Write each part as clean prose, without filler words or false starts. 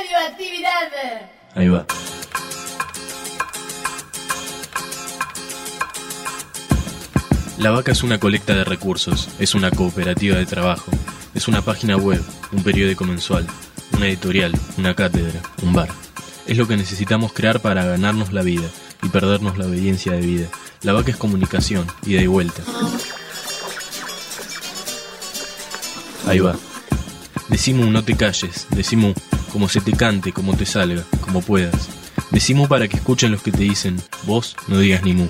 radioactividad. Ahí va. La Vaca es una colecta de recursos, es una cooperativa de trabajo, es una página web, un periódico mensual, una editorial, una cátedra, un bar. Es lo que necesitamos crear para ganarnos la vida y perdernos la obediencia de vida. La Vaca es comunicación, ida y vuelta. Ahí va. Decimu, no te calles, decimu, como se te cante, como te salga, como puedas. Decimu para que escuchen los que te dicen, vos no digas ni mu.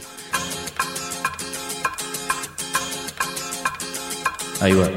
Ahí va.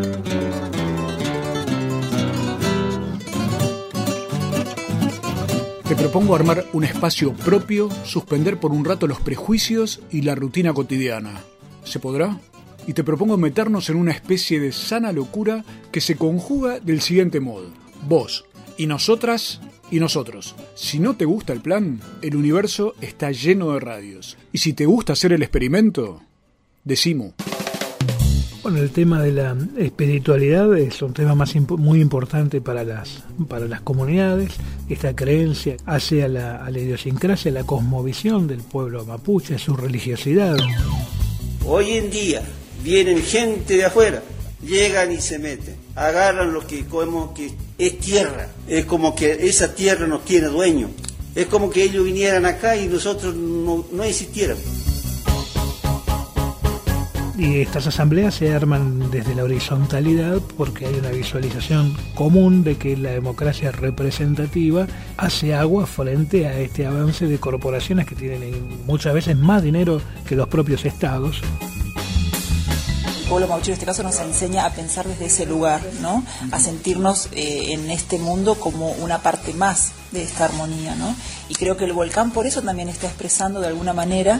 Te propongo armar un espacio propio, suspender por un rato los prejuicios y la rutina cotidiana. ¿Se podrá? Y te propongo meternos en una especie de sana locura que se conjuga del siguiente modo. Vos, y nosotras, y nosotros. Si no te gusta el plan, el universo está lleno de radios. Y si te gusta hacer el experimento, decimu. Bueno, el tema de la espiritualidad es un tema muy importante para las comunidades. Esta creencia hace a la idiosincrasia, a la cosmovisión del pueblo mapuche, a su religiosidad. Hoy en día vienen gente de afuera, llegan y se meten, agarran lo que como que es tierra, es como que esa tierra no tiene dueño, es como que ellos vinieran acá y nosotros no existiéramos. Y estas asambleas se arman desde la horizontalidad porque hay una visualización común de que la democracia representativa hace agua frente a este avance de corporaciones que tienen muchas veces más dinero que los propios estados. El pueblo mapuche en este caso nos enseña a pensar desde ese lugar, ¿no? A sentirnos en este mundo como una parte más de esta armonía, ¿no? Y creo que el volcán por eso también está expresando de alguna manera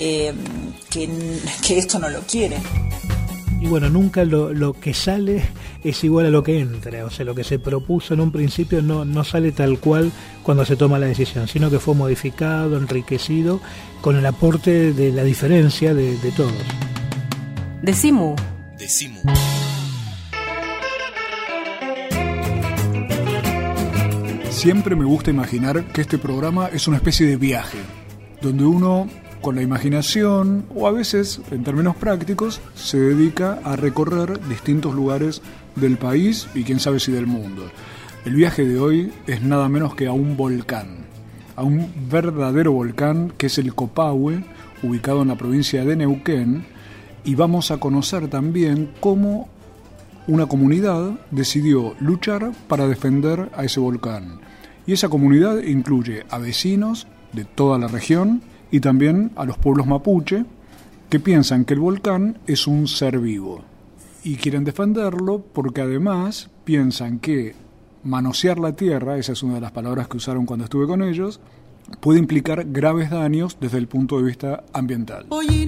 que esto no lo quiere. Y bueno, nunca lo que sale es igual a lo que entra, o sea, lo que se propuso en un principio no sale tal cual cuando se toma la decisión, sino que fue modificado, enriquecido, con el aporte de la diferencia de todos. Decimu. Siempre me gusta imaginar que este programa es una especie de viaje, donde uno, con la imaginación, o a veces, en términos prácticos, se dedica a recorrer distintos lugares del país y quién sabe si del mundo. El viaje de hoy es nada menos que a un volcán, a un verdadero volcán que es el Copahue, ubicado en la provincia de Neuquén, y vamos a conocer también cómo una comunidad decidió luchar para defender a ese volcán. Y esa comunidad incluye a vecinos de toda la región y también a los pueblos mapuche que piensan que el volcán es un ser vivo. Y quieren defenderlo porque además piensan que manosear la tierra, esa es una de las palabras que usaron cuando estuve con ellos, puede implicar graves daños desde el punto de vista ambiental.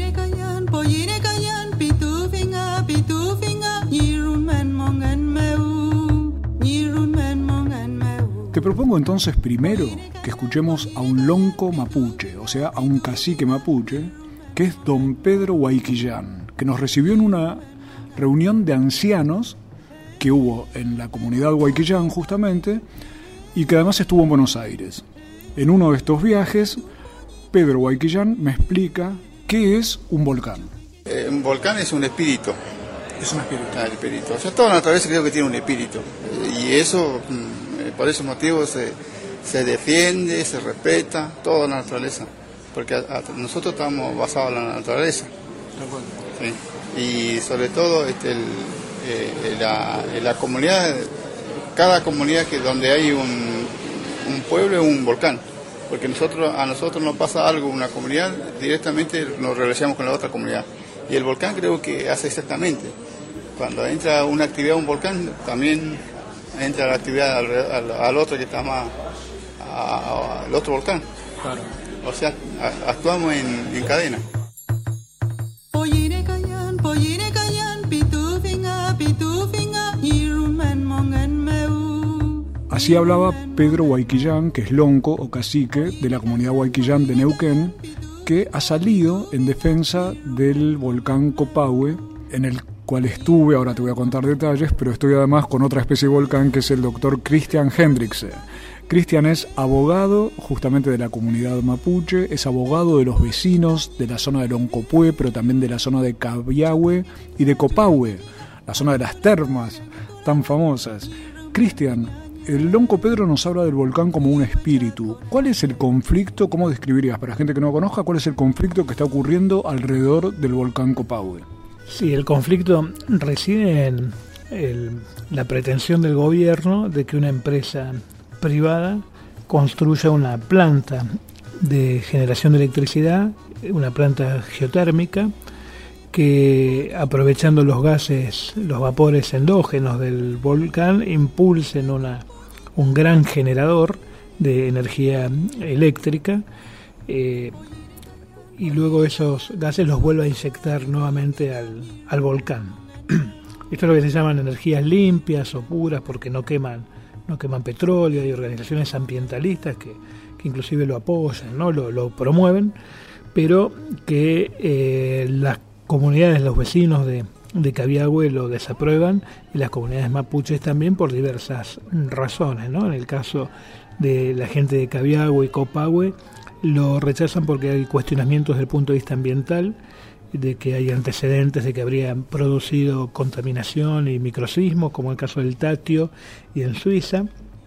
Te propongo entonces primero que escuchemos a un lonco mapuche, o sea, a un cacique mapuche, que es don Pedro Huayquillán, que nos recibió en una reunión de ancianos que hubo en la comunidad Huayquillán justamente, y que además estuvo en Buenos Aires. En uno de estos viajes, Pedro Huayquillán me explica qué es un volcán. Un volcán es un espíritu. Es un espíritu. El espíritu. O sea, toda la naturaleza creo que tiene un espíritu. Y eso, por esos motivos, se defiende, se respeta toda la naturaleza. Porque nosotros estamos basados en la naturaleza. Sí. Y sobre todo la comunidad, cada comunidad donde hay un pueblo es un volcán, porque a nosotros nos pasa algo, una comunidad, directamente nos relacionamos con la otra comunidad. Y el volcán creo que hace exactamente. Cuando entra una actividad a un volcán, también entra la actividad al otro que está más, al otro volcán. Claro. O sea, actuamos en cadena. Así hablaba Pedro Huayquillán, que es lonco o cacique de la comunidad Huayquillán de Neuquén, que ha salido en defensa del volcán Copahue, en el cual estuve, ahora te voy a contar detalles, pero estoy además con otra especie de volcán que es el doctor Christian Hendrikse. Christian es abogado justamente de la comunidad mapuche, es abogado de los vecinos de la zona de Loncopué, pero también de la zona de Cabiahue y de Copahue, la zona de las termas tan famosas. Christian, el Lonco Pedro nos habla del volcán como un espíritu. ¿Cuál es el conflicto, cómo describirías, para la gente que no lo conozca, cuál es el conflicto que está ocurriendo alrededor del volcán Copahue? Sí, el conflicto reside en la pretensión del gobierno de que una empresa privada construya una planta de generación de electricidad, una planta geotérmica, que aprovechando los gases, los vapores endógenos del volcán, impulsen un gran generador de energía eléctrica y luego esos gases los vuelva a inyectar nuevamente al volcán. Esto es lo que se llaman energías limpias o puras, porque no queman petróleo. Hay organizaciones ambientalistas que inclusive lo apoyan, ¿no? lo promueven, pero que las comunidades, los vecinos de Cabiahue lo desaprueban, y las comunidades mapuches también, por diversas razones, ¿no? En el caso de la gente de Cabiahue y Copahue lo rechazan porque hay cuestionamientos desde el punto de vista ambiental, de que hay antecedentes de que habrían producido contaminación y microsismos, como el caso del Tatio y en Suiza.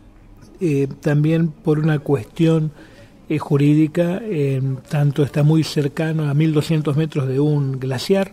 También por una cuestión jurídica, tanto está muy cercano a 1200 metros de un glaciar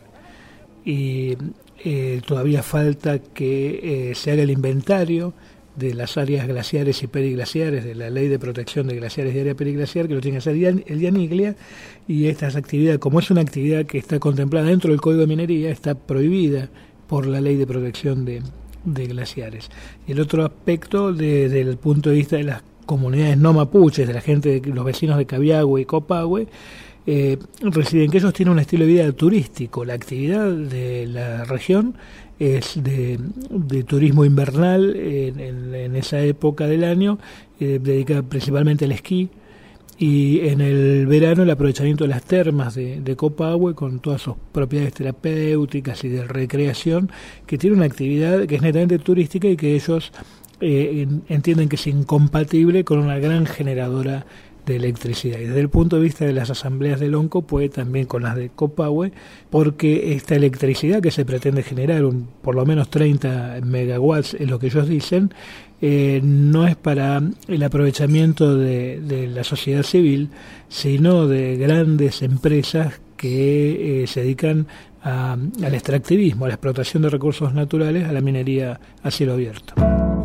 y todavía falta que se haga el inventario de las áreas glaciares y periglaciares de la Ley de Protección de Glaciares y Área Periglaciar, que lo tiene que hacer el IANIGLIA, y estas actividades, como es una actividad que está contemplada dentro del Código de Minería, está prohibida por la Ley de Protección de glaciares. Y el otro aspecto, desde el punto de vista de las comunidades no mapuches, de la gente, de los vecinos de Cabiahue y Copahue, residen que ellos tienen un estilo de vida turístico. La actividad de la región es de turismo invernal en esa época del año, dedicada principalmente al esquí, y en el verano el aprovechamiento de las termas de Copahue, con todas sus propiedades terapéuticas y de recreación, que tiene una actividad que es netamente turística y que ellos entienden que es incompatible con una gran generadora de electricidad. Y desde el punto de vista de las asambleas de Lonco, pues también con las de Copahue, porque esta electricidad que se pretende generar, por lo menos 30 megawatts es lo que ellos dicen, no es para el aprovechamiento de la sociedad civil, sino de grandes empresas que se dedican al extractivismo, a la explotación de recursos naturales, a la minería a cielo abierto.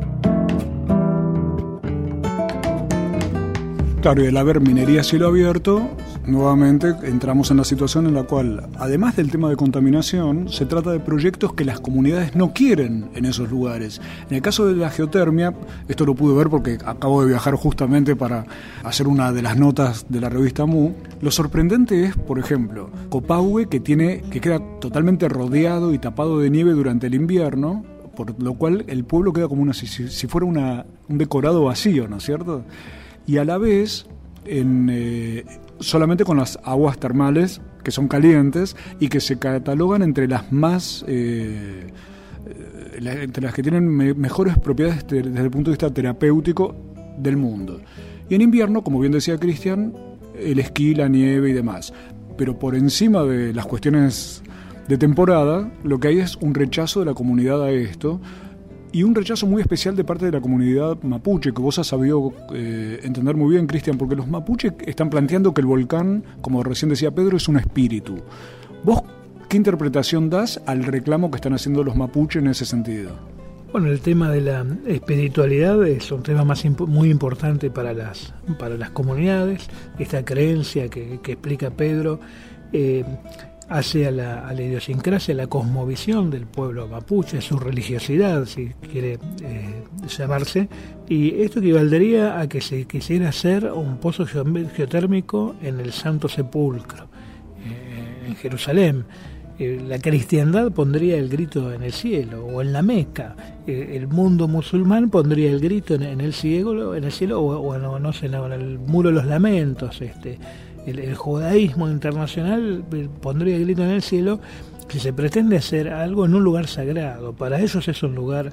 Claro, y al haber minería a cielo abierto, nuevamente entramos en la situación en la cual, además del tema de contaminación, se trata de proyectos que las comunidades no quieren en esos lugares. En el caso de la geotermia, esto lo pude ver porque acabo de viajar justamente para hacer una de las notas de la revista MU. Lo sorprendente es, por ejemplo, Copahue, que queda totalmente rodeado y tapado de nieve durante el invierno, por lo cual el pueblo queda como si fuera un decorado vacío, ¿no es cierto? Y a la vez, solamente con las aguas termales, que son calientes y que se catalogan entre las más entre las que tienen mejores propiedades desde el punto de vista terapéutico del mundo. Y en invierno, como bien decía Christian, el esquí, la nieve y demás. Pero por encima de las cuestiones de temporada, lo que hay es un rechazo de la comunidad a esto, y un rechazo muy especial de parte de la comunidad mapuche, que vos has sabido entender muy bien, Christian, porque los mapuches están planteando que el volcán, como recién decía Pedro, es un espíritu. ¿Vos qué interpretación das al reclamo que están haciendo los mapuches en ese sentido? Bueno, el tema de la espiritualidad es un tema muy importante para las comunidades. Esta creencia que explica Pedro hace a la idiosincrasia, a la cosmovisión del pueblo mapuche, su religiosidad, si quiere llamarse, y esto equivaldría a que se quisiera hacer un pozo geotérmico en el Santo Sepulcro, en Jerusalén. La cristiandad pondría el grito en el cielo, o en la Meca. El mundo musulmán pondría el grito en el cielo, o no sé, en el muro de los lamentos. El judaísmo internacional pondría el grito en el cielo, si se pretende hacer algo en un lugar sagrado, para ellos es un lugar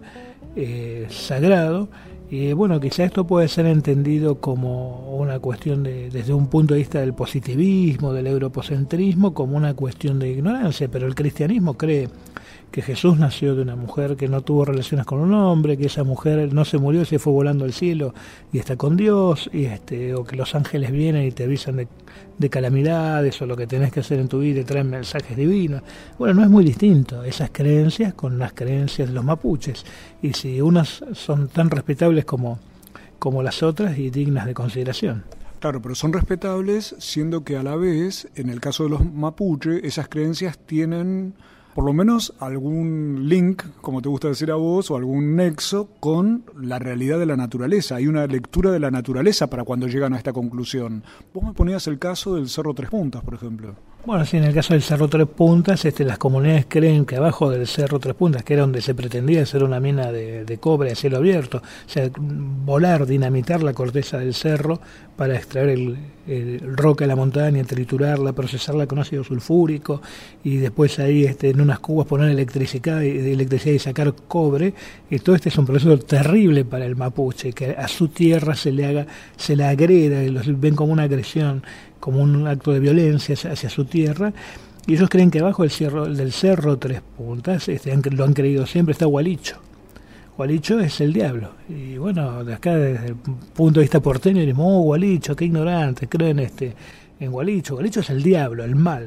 sagrado, y bueno, quizá esto puede ser entendido como una cuestión desde un punto de vista del positivismo, del europocentrismo, como una cuestión de ignorancia, pero el cristianismo cree que Jesús nació de una mujer que no tuvo relaciones con un hombre, que esa mujer no se murió, se fue volando al cielo y está con Dios, y o que los ángeles vienen y te avisan de calamidades o lo que tenés que hacer en tu vida y traen mensajes divinos. Bueno, no es muy distinto esas creencias con las creencias de los mapuches, y si unas son tan respetables como las otras y dignas de consideración. Claro, pero son respetables, siendo que a la vez, en el caso de los mapuche, esas creencias tienen por lo menos algún link, como te gusta decir a vos, o algún nexo con la realidad de la naturaleza. Hay una lectura de la naturaleza para cuando llegan a esta conclusión. Vos me ponías el caso del Cerro Tres Puntas, por ejemplo. Bueno, sí, en el caso del Cerro Tres Puntas, las comunidades creen que abajo del Cerro Tres Puntas, que era donde se pretendía hacer una mina de cobre a cielo abierto, o sea, volar, dinamitar la corteza del cerro para extraer el roca de la montaña, triturarla, procesarla con ácido sulfúrico, y después ahí en unas cubas poner electricidad y sacar cobre. Y todo este es un proceso terrible para el mapuche, que a su tierra se la agreda, y los ven como una agresión, como un acto de violencia hacia su tierra, y ellos creen que abajo del cerro Tres Puntas, lo han creído siempre, está Hualicho. Hualicho es el diablo, y bueno, de acá desde el punto de vista porteño decimos, Hualicho, qué ignorantes, creen en Hualicho. Hualicho es el diablo, el mal,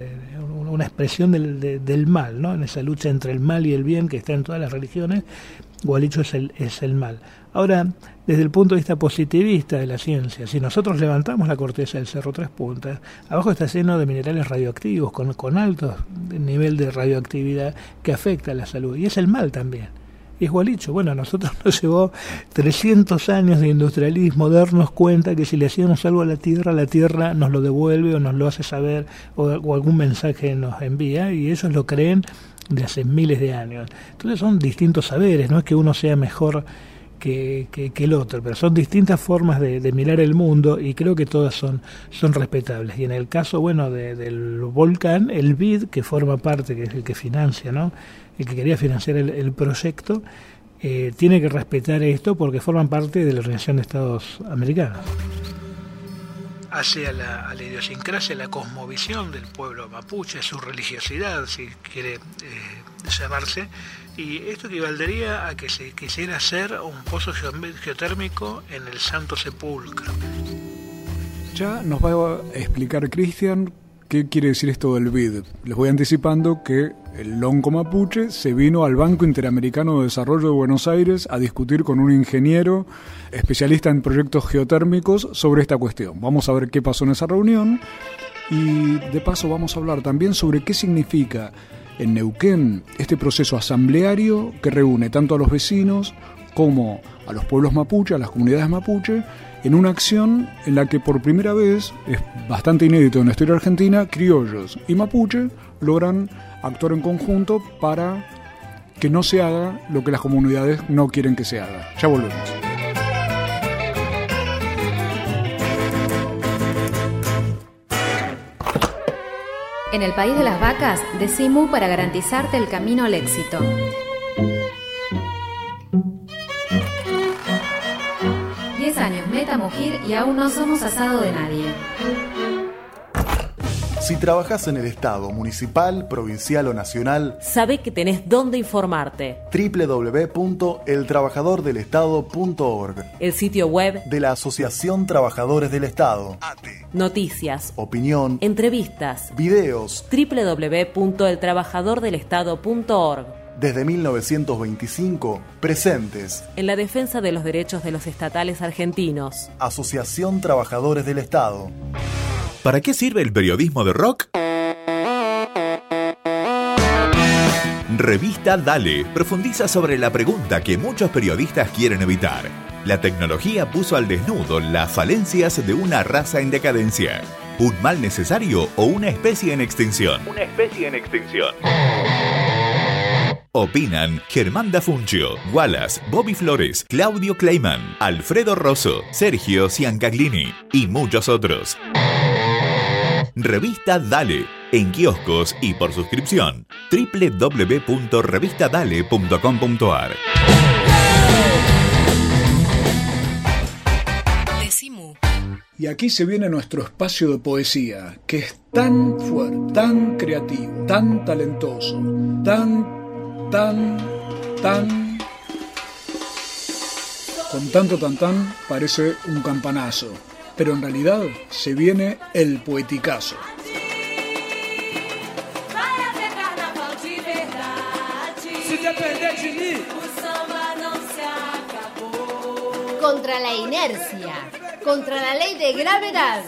una expresión del mal, ¿no? En esa lucha entre el mal y el bien que está en todas las religiones, Hualicho es el mal. Ahora, desde el punto de vista positivista de la ciencia, si nosotros levantamos la corteza del Cerro Tres Puntas, abajo está lleno de minerales radioactivos, con alto nivel de radioactividad que afecta a la salud, y es el mal también. Y es Hualicho. Bueno, a nosotros nos llevó 300 años de industrialismo darnos cuenta que si le hacíamos algo a la Tierra nos lo devuelve o nos lo hace saber o algún mensaje nos envía, y ellos lo creen de hace miles de años. Entonces son distintos saberes, no es que uno sea mejor que el otro, pero son distintas formas de mirar el mundo, y creo que todas son respetables. Y en el caso, bueno, del volcán, el BID, que forma parte, que es el que financia, ¿no?, el que quería financiar el proyecto, tiene que respetar esto porque forman parte de la Organización de Estados Americanos. Hacia la idiosincrasia, la cosmovisión del pueblo mapuche, su religiosidad, si quiere llamarse, y esto equivaldría a que se quisiera hacer un pozo geotérmico en el Santo Sepulcro. Ya nos va a explicar Cristian qué quiere decir esto del BID. Les voy anticipando que el lonco mapuche se vino al Banco Interamericano de Desarrollo de Buenos Aires a discutir con un ingeniero especialista en proyectos geotérmicos sobre esta cuestión. Vamos a ver qué pasó en esa reunión, y de paso vamos a hablar también sobre qué significa en Neuquén este proceso asambleario que reúne tanto a los vecinos como a los pueblos mapuche, a las comunidades mapuche, en una acción en la que por primera vez, es bastante inédito en la historia argentina, criollos y mapuche logran actuar en conjunto para que no se haga lo que las comunidades no quieren que se haga. Ya volvemos. En el país de las vacas, decimos para garantizarte el camino al éxito. Años meta mugir y aún no somos asado de nadie. Si trabajás en el Estado, municipal, provincial o nacional, sabe que tenés dónde informarte. www.eltrabajadordelestado.org, el sitio web de la Asociación Trabajadores del Estado. Noticias, opinión, entrevistas, videos. www.eltrabajadordelestado.org. Desde 1925, presentes en la defensa de los derechos de los estatales argentinos. Asociación Trabajadores del Estado. ¿Para qué sirve el periodismo de rock? Revista Dale profundiza sobre la pregunta que muchos periodistas quieren evitar. La tecnología puso al desnudo las falencias de una raza en decadencia. ¿Un mal necesario o una especie en extinción? Una especie en extinción. Opinan Germán Dafuncio, Wallace, Bobby Flores, Claudio Kleiman, Alfredo Rosso, Sergio Ciancaglini y muchos otros. Revista Dale, en kioscos y por suscripción. www.revistadale.com.ar. Y aquí se viene nuestro espacio de poesía, que es tan fuerte, tan creativo, tan talentoso, tan... Con tanto tan, parece un campanazo, pero en realidad se viene el poeticazo. Contra la inercia, contra la ley de gravedad.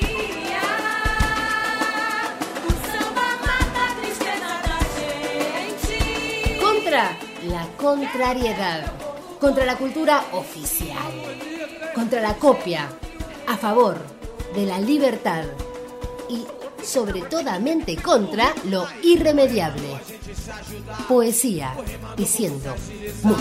Contra la contrariedad, contra la cultura oficial, contra la copia, a favor de la libertad y sobre todamente contra lo irremediable. Poesía diciendo mu.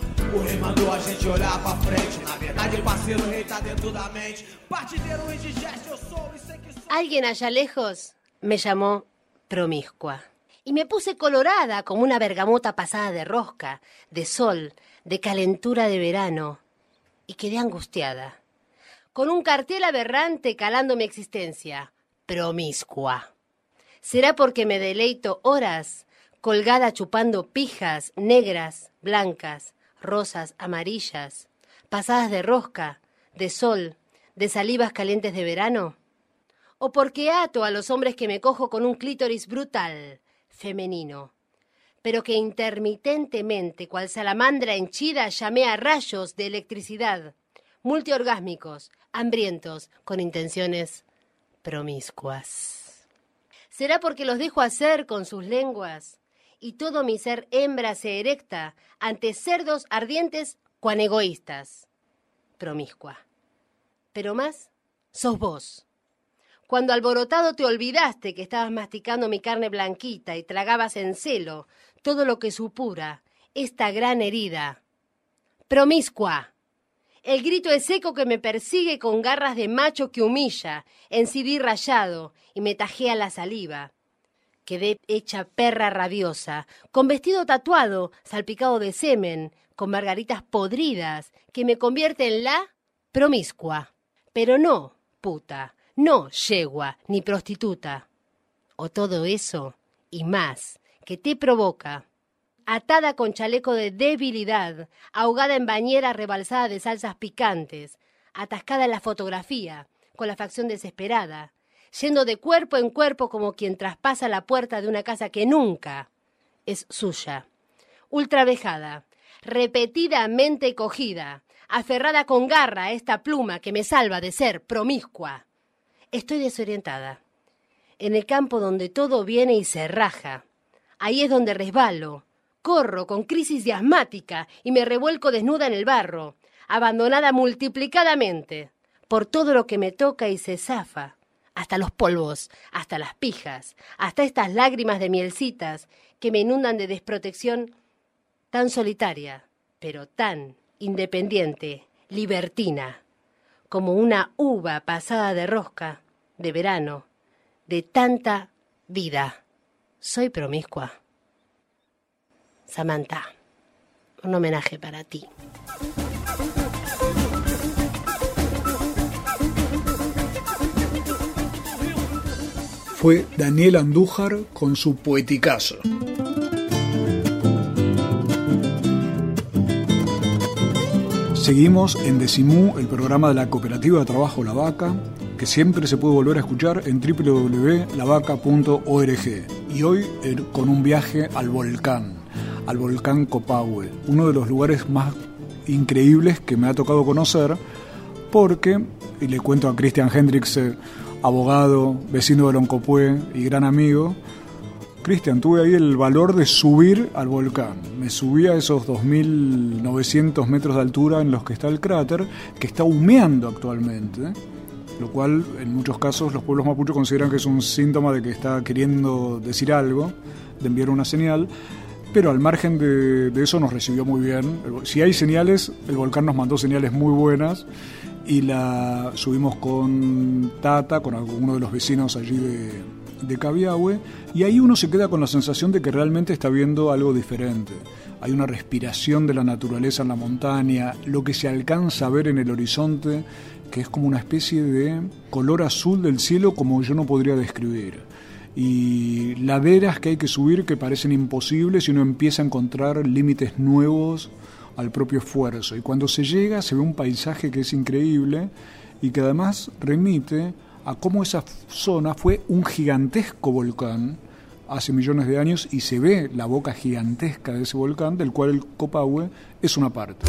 Alguien allá lejos me llamó promiscua y me puse colorada como una bergamota pasada de rosca, de sol, de calentura de verano, y quedé angustiada, con un cartel aberrante calando mi existencia, promiscua. ¿Será porque me deleito horas colgada chupando pijas negras, blancas, rosas, amarillas, pasadas de rosca, de sol, de salivas calientes de verano? ¿O porque ato a los hombres que me cojo con un clítoris brutal, femenino, pero que intermitentemente, cual salamandra henchida, llamea rayos de electricidad, multiorgásmicos, hambrientos, con intenciones promiscuas? ¿Será porque los dejo hacer con sus lenguas y todo mi ser hembra se erecta ante cerdos ardientes cuan egoístas? Promiscua. Pero más, sos vos. Cuando alborotado te olvidaste que estabas masticando mi carne blanquita y tragabas en celo todo lo que supura esta gran herida. Promiscua. El grito es eco que me persigue con garras de macho que humilla, en CD rayado y me tajea la saliva. Quedé hecha perra rabiosa, con vestido tatuado, salpicado de semen, con margaritas podridas, que me convierte en la promiscua. Pero no, puta, no yegua ni prostituta. O todo eso y más, que te provoca. Atada con chaleco de debilidad, ahogada en bañera rebalsada de salsas picantes, atascada en la fotografía, con la facción desesperada, yendo de cuerpo en cuerpo como quien traspasa la puerta de una casa que nunca es suya. Ultravejada, repetidamente cogida, aferrada con garra a esta pluma que me salva de ser promiscua. Estoy desorientada. En el campo donde todo viene y se raja. Ahí es donde resbalo. Corro con crisis de asmática y me revuelco desnuda en el barro, abandonada multiplicadamente por todo lo que me toca y se zafa. Hasta los polvos, hasta las pijas, hasta estas lágrimas de mielcitas que me inundan de desprotección tan solitaria, pero tan independiente, libertina, como una uva pasada de rosca, de verano, de tanta vida. Soy promiscua. Samantha, un homenaje para ti. Fue Daniel Andújar con su poeticazo. Seguimos en Decimú, el programa de la Cooperativa de Trabajo La Vaca, que siempre se puede volver a escuchar en www.lavaca.org. Y hoy con un viaje al volcán Copahue, uno de los lugares más increíbles que me ha tocado conocer, porque, y le cuento a Christian Hendricks, abogado, vecino de Loncopué y gran amigo, Christian, tuve ahí el valor de subir al volcán. Me subí a esos 2.900 metros de altura en los que está el cráter, que está humeando actualmente, lo cual en muchos casos los pueblos mapuches consideran que es un síntoma de que está queriendo decir algo, de enviar una señal. Pero al margen de eso nos recibió muy bien. Si hay señales, el volcán nos mandó señales muy buenas y la subimos con Tata, con alguno de los vecinos allí de Cabiahue, y ahí uno se queda con la sensación de que realmente está viendo algo diferente. Hay una respiración de la naturaleza en la montaña, lo que se alcanza a ver en el horizonte, que es como una especie de color azul del cielo como yo no podría describir. Y laderas que hay que subir que parecen imposibles y uno empieza a encontrar límites nuevos al propio esfuerzo. Y cuando se llega se ve un paisaje que es increíble y que además remite a cómo esa zona fue un gigantesco volcán hace millones de años y se ve la boca gigantesca de ese volcán, del cual el Copahue es una parte.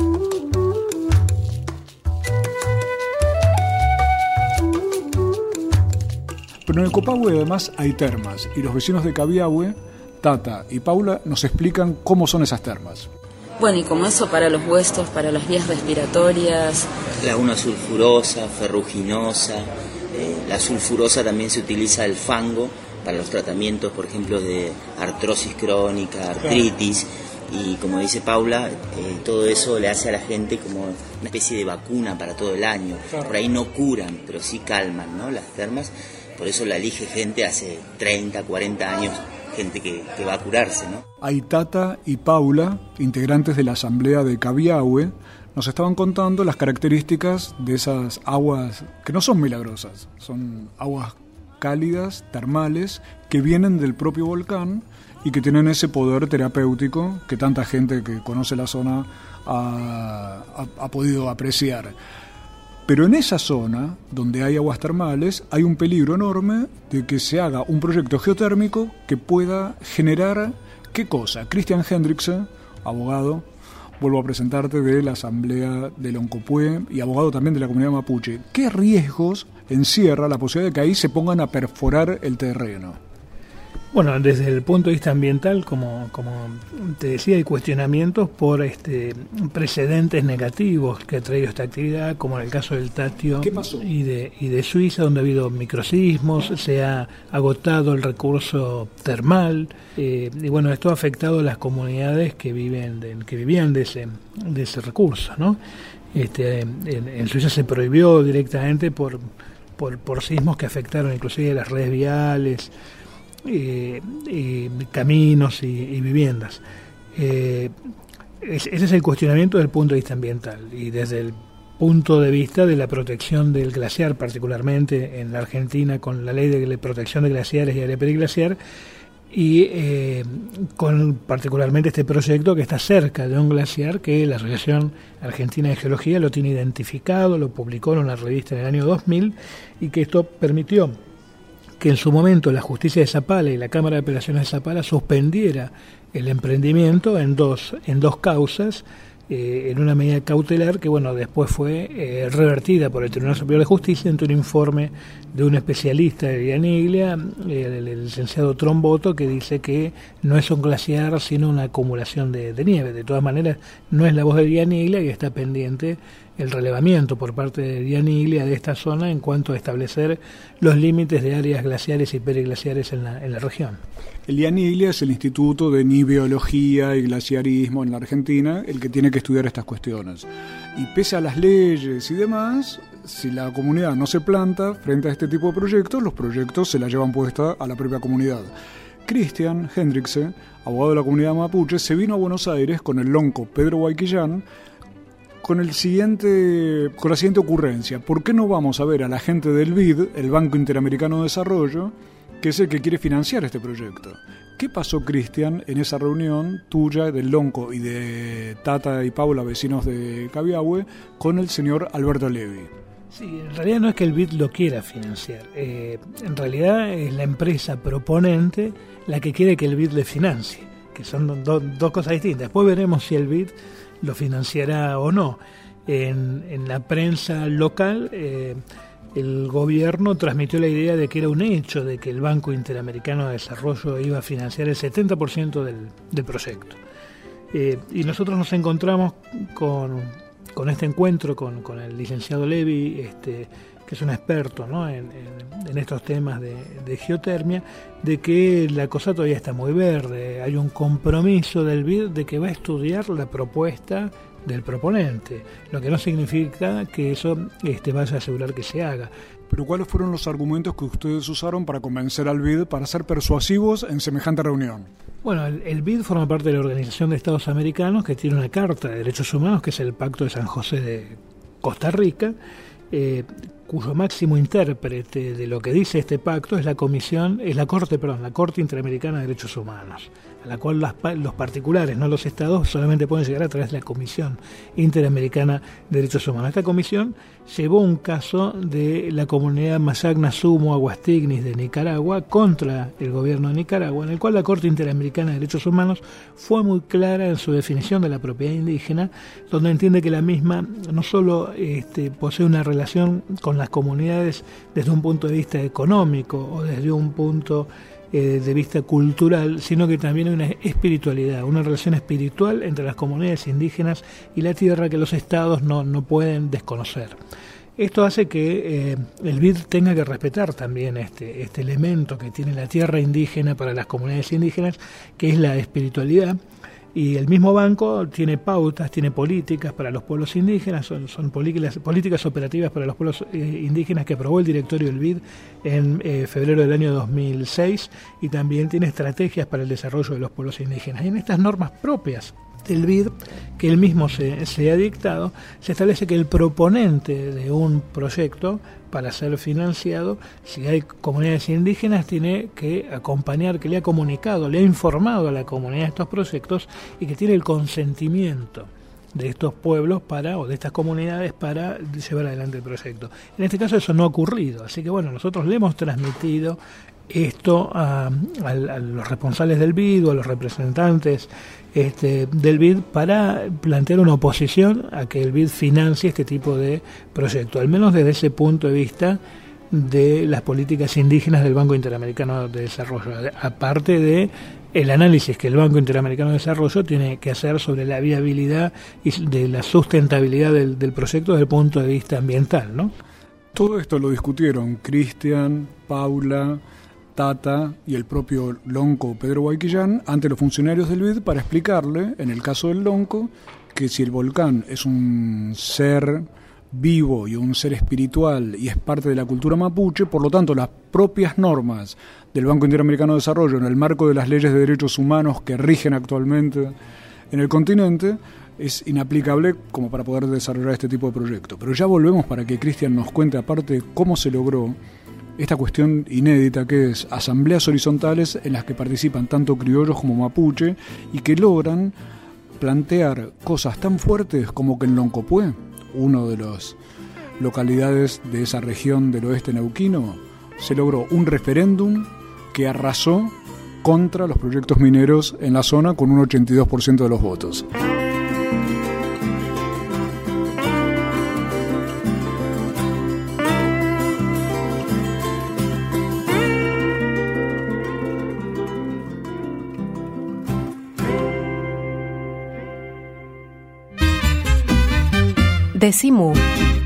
Pero en el Copahue además hay termas, y los vecinos de Cabiahue, Tata y Paula, nos explican cómo son esas termas. Bueno, y como eso para los huesos, para las vías respiratorias. Laguna sulfurosa, ferruginosa. La sulfurosa también se utiliza el fango para los tratamientos, por ejemplo, de artrosis crónica, artritis. Y como dice Paula, todo eso le hace a la gente como una especie de vacuna para todo el año. Por ahí no curan, pero sí calman, ¿no? Las termas. Por eso la elige gente hace 30, 40 años, gente que va a curarse, ¿no? Ahí Tata y Paula, integrantes de la asamblea de Cabiahue, nos estaban contando las características de esas aguas que no son milagrosas, son aguas cálidas, termales, que vienen del propio volcán y que tienen ese poder terapéutico que tanta gente que conoce la zona ha podido apreciar. Pero en esa zona, donde hay aguas termales, hay un peligro enorme de que se haga un proyecto geotérmico que pueda generar, ¿qué cosa? Christian Hendrikse, abogado, vuelvo a presentarte, de la Asamblea del Loncopué y abogado también de la comunidad mapuche. ¿Qué riesgos encierra la posibilidad de que ahí se pongan a perforar el terreno? Bueno, desde el punto de vista ambiental, como te decía, hay cuestionamientos por precedentes negativos que ha traído esta actividad, como en el caso del Tatio y de Suiza, donde ha habido microsismos, se ha agotado el recurso termal, y bueno, esto ha afectado a las comunidades que vivían de ese recurso, ¿no? En Suiza se prohibió directamente por sismos que afectaron inclusive las redes viales, caminos y viviendas. Ese es el cuestionamiento desde el punto de vista ambiental y desde el punto de vista de la protección del glaciar, particularmente en la Argentina con la ley de protección de glaciares y área periglaciar, y con particularmente este proyecto que está cerca de un glaciar que la Asociación Argentina de Geología lo tiene identificado, lo publicó en una revista en el año 2000, y que esto permitió que en su momento la Justicia de Zapala y la Cámara de Apelaciones de Zapala suspendiera el emprendimiento en dos causas, en una medida cautelar que bueno después fue revertida por el Tribunal Superior de Justicia ante un informe de un especialista de Dianiglia, el licenciado Tromboto, que dice que no es un glaciar sino una acumulación de nieve. De todas maneras, no es la voz de Dianiglia y está pendiente el relevamiento por parte de Dianiglia de esta zona en cuanto a establecer los límites de áreas glaciares y periglaciares en la región. El Dianiglia es el Instituto de Niveología y Glaciarismo en la Argentina, el que tiene que estudiar estas cuestiones. Y pese a las leyes y demás, si la comunidad no se planta frente a este tipo de proyectos, los proyectos se la llevan puesta a la propia comunidad. Christian Hendrikse, abogado de la comunidad mapuche, se vino a Buenos Aires con el lonco Pedro Guayquillán con la siguiente ocurrencia. ¿Por qué no vamos a ver a la gente del BID, el Banco Interamericano de Desarrollo, que es el que quiere financiar este proyecto? ¿Qué pasó, Cristian, en esa reunión tuya, del Lonco y de Tata y Paula, vecinos de Cabiahue, con el señor Alberto Levi? Sí, en realidad no es que el BID lo quiera financiar. En realidad es la empresa proponente la que quiere que el BID le financie, que son dos cosas distintas. Después veremos si el BID lo financiará o no. En la prensa local, el gobierno transmitió la idea de que era un hecho de que el Banco Interamericano de Desarrollo iba a financiar el 70% del proyecto. Y nosotros nos encontramos con este encuentro con el licenciado Levi, que es un experto, ¿no?, en estos temas de geotermia, de que la cosa todavía está muy verde. Hay un compromiso del BID de que va a estudiar la propuesta del proponente, lo que no significa que eso vaya a asegurar que se haga. Pero ¿cuáles fueron los argumentos que ustedes usaron para convencer al BID para ser persuasivos en semejante reunión? Bueno, el BID forma parte de la Organización de Estados Americanos, que tiene una Carta de Derechos Humanos, que es el Pacto de San José de Costa Rica, cuyo máximo intérprete de lo que dice este pacto es la Corte Interamericana de Derechos Humanos, a la cual los particulares, no los estados, solamente pueden llegar a través de la Comisión Interamericana de Derechos Humanos. Esta comisión llevó un caso de la comunidad Masagna Sumo Aguastignis de Nicaragua contra el gobierno de Nicaragua, en el cual la Corte Interamericana de Derechos Humanos fue muy clara en su definición de la propiedad indígena, donde entiende que la misma no solo posee una relación con las comunidades desde un punto de vista económico o desde un punto de vista cultural, sino que también hay una espiritualidad, una relación espiritual entre las comunidades indígenas y la tierra que los estados no pueden desconocer. Esto hace que el BID tenga que respetar también este elemento que tiene la tierra indígena para las comunidades indígenas, que es la espiritualidad. Y el mismo banco tiene pautas, tiene políticas para los pueblos indígenas, son políticas operativas para los pueblos indígenas que aprobó el directorio del BID en febrero del año 2006, y también tiene estrategias para el desarrollo de los pueblos indígenas. Y en estas normas propias del BID, que él mismo se ha dictado, se establece que el proponente de un proyecto, para ser financiado, si hay comunidades indígenas, tiene que acompañar, que le ha comunicado, le ha informado a la comunidad de estos proyectos y que tiene el consentimiento de estos pueblos o de estas comunidades para llevar adelante el proyecto. En este caso eso no ha ocurrido, así que bueno, nosotros le hemos transmitido esto a los responsables del BID o a los representantes del BID para plantear una oposición a que el BID financie este tipo de proyecto, al menos desde ese punto de vista de las políticas indígenas del Banco Interamericano de Desarrollo, aparte de el análisis que el Banco Interamericano de Desarrollo tiene que hacer sobre la viabilidad y de la sustentabilidad del proyecto desde el punto de vista ambiental, ¿no? Todo esto lo discutieron Cristian, Paula, Tata y el propio Lonco Pedro Guayquillán ante los funcionarios del BID para explicarle, en el caso del Lonco, que si el volcán es un ser vivo y un ser espiritual y es parte de la cultura mapuche, por lo tanto las propias normas del Banco Interamericano de Desarrollo en el marco de las leyes de derechos humanos que rigen actualmente en el continente es inaplicable como para poder desarrollar este tipo de proyectos. Pero ya volvemos para que Cristian nos cuente aparte cómo se logró esta cuestión inédita que es asambleas horizontales en las que participan tanto criollos como mapuche y que logran plantear cosas tan fuertes como que en Loncopué, uno de las localidades de esa región del oeste neuquino, se logró un referéndum que arrasó contra los proyectos mineros en la zona con un 82% de los votos. Decimu.